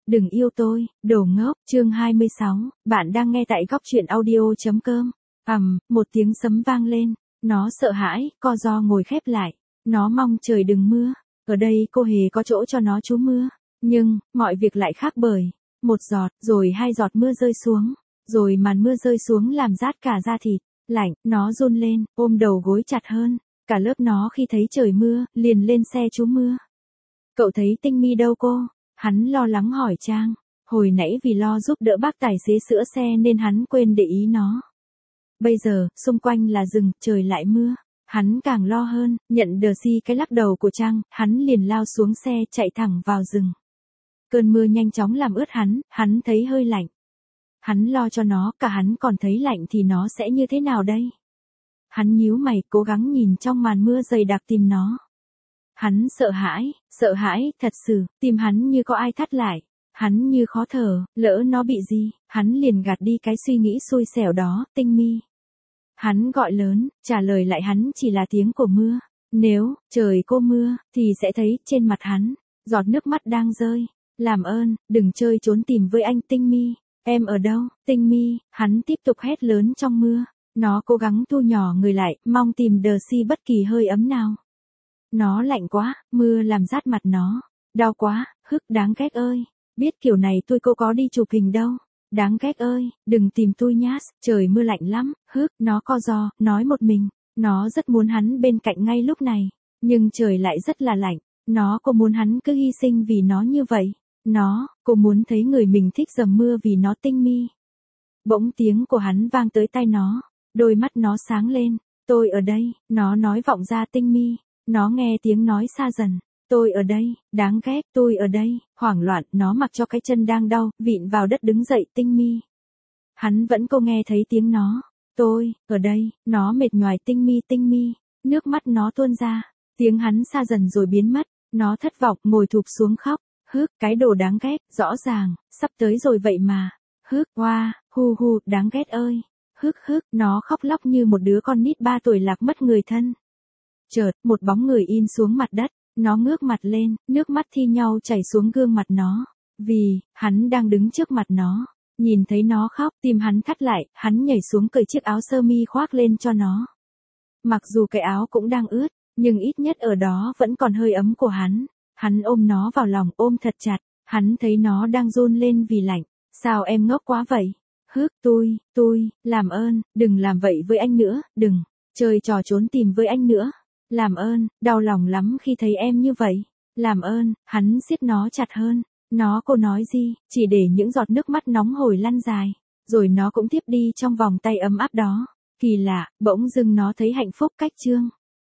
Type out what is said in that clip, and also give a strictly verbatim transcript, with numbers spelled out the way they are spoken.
đừng yêu tôi, đồ ngốc, chương hai mươi sáu, bạn đang nghe tại góc truyện audio.com. Ầm, một tiếng sấm vang lên, nó sợ hãi, co ro ngồi khép lại, nó mong trời đừng mưa, ở đây cô hề có chỗ cho nó trú mưa, nhưng, mọi việc lại khác bởi, một giọt, rồi hai giọt mưa rơi xuống, rồi màn mưa rơi xuống làm rát cả da thịt, lạnh, nó run lên, ôm đầu gối chặt hơn, cả lớp nó khi thấy trời mưa, liền lên xe trú mưa. Cậu thấy Tinh Mi đâu cô? Hắn lo lắng hỏi Trang, hồi nãy vì lo giúp đỡ bác tài xế sửa xe nên hắn quên để ý nó. Bây giờ, xung quanh là rừng, trời lại mưa, hắn càng lo hơn, nhận đờ si cái lắc đầu của Trang, hắn liền lao xuống xe chạy thẳng vào rừng. Cơn mưa nhanh chóng làm ướt hắn, hắn thấy hơi lạnh. Hắn lo cho nó, cả hắn còn thấy lạnh thì nó sẽ như thế nào đây? Hắn nhíu mày, cố gắng nhìn trong màn mưa dày đặc tìm nó. Hắn sợ hãi, sợ hãi, thật sự, tim hắn như có ai thắt lại. Hắn như khó thở, lỡ nó bị gì, hắn liền gạt đi cái suy nghĩ xui xẻo đó, Tinh Mi. Hắn gọi lớn, trả lời lại hắn chỉ là tiếng của mưa. Nếu, trời cô mưa, thì sẽ thấy, trên mặt hắn, giọt nước mắt đang rơi. Làm ơn, đừng chơi trốn tìm với anh Tinh Mi. Em ở đâu, Tinh Mi, hắn tiếp tục hét lớn trong mưa. Nó cố gắng thu nhỏ người lại, mong tìm đờ si bất kỳ hơi ấm nào. Nó lạnh quá, mưa làm rát mặt nó. Đau quá, hức đáng ghét ơi. Biết kiểu này tôi cô có đi chụp hình đâu. Đáng ghét ơi, đừng tìm tôi nhát, trời mưa lạnh lắm, hức, nó co ro, nói một mình. Nó rất muốn hắn bên cạnh ngay lúc này. Nhưng trời lại rất là lạnh. Nó cô muốn hắn cứ hy sinh vì nó như vậy. Nó, cô muốn thấy người mình thích dầm mưa vì nó Tinh Mi. Bỗng tiếng của hắn vang tới tai nó. Đôi mắt nó sáng lên. Tôi ở đây, nó nói vọng ra Tinh Mi. Nó nghe tiếng nói xa dần. Tôi ở đây, đáng ghét, tôi ở đây, hoảng loạn, nó mặc cho cái chân đang đau, vịn vào đất đứng dậy Tinh Mi. Hắn vẫn cô nghe thấy tiếng nó. Tôi, ở đây, nó mệt nhoài Tinh Mi Tinh Mi, nước mắt nó tuôn ra, tiếng hắn xa dần rồi biến mất, nó thất vọng ngồi thụp xuống khóc, hức, cái đồ đáng ghét, rõ ràng, sắp tới rồi vậy mà, hức, hoa, hu hu, đáng ghét ơi, hức hức, nó khóc lóc như một đứa con nít ba tuổi lạc mất người thân. Chợt, một bóng người in xuống mặt đất, nó ngước mặt lên, nước mắt thi nhau chảy xuống gương mặt nó, vì, hắn đang đứng trước mặt nó, nhìn thấy nó khóc, tim hắn thắt lại, hắn nhảy xuống cởi chiếc áo sơ mi khoác lên cho nó. Mặc dù cái áo cũng đang ướt, nhưng ít nhất ở đó vẫn còn hơi ấm của hắn, hắn ôm nó vào lòng ôm thật chặt, hắn thấy nó đang run lên vì lạnh, sao em ngốc quá vậy? Hức, tôi, tôi, làm ơn, đừng làm vậy với anh nữa, đừng, chơi trò trốn tìm với anh nữa. Làm ơn, đau lòng lắm khi thấy em như vậy. Làm ơn, hắn siết nó chặt hơn. Nó cô nói gì, chỉ để những giọt nước mắt nóng hổi lăn dài. Rồi nó cũng tiếp đi trong vòng tay ấm áp đó. Kỳ lạ, bỗng dưng nó thấy hạnh phúc cách chương.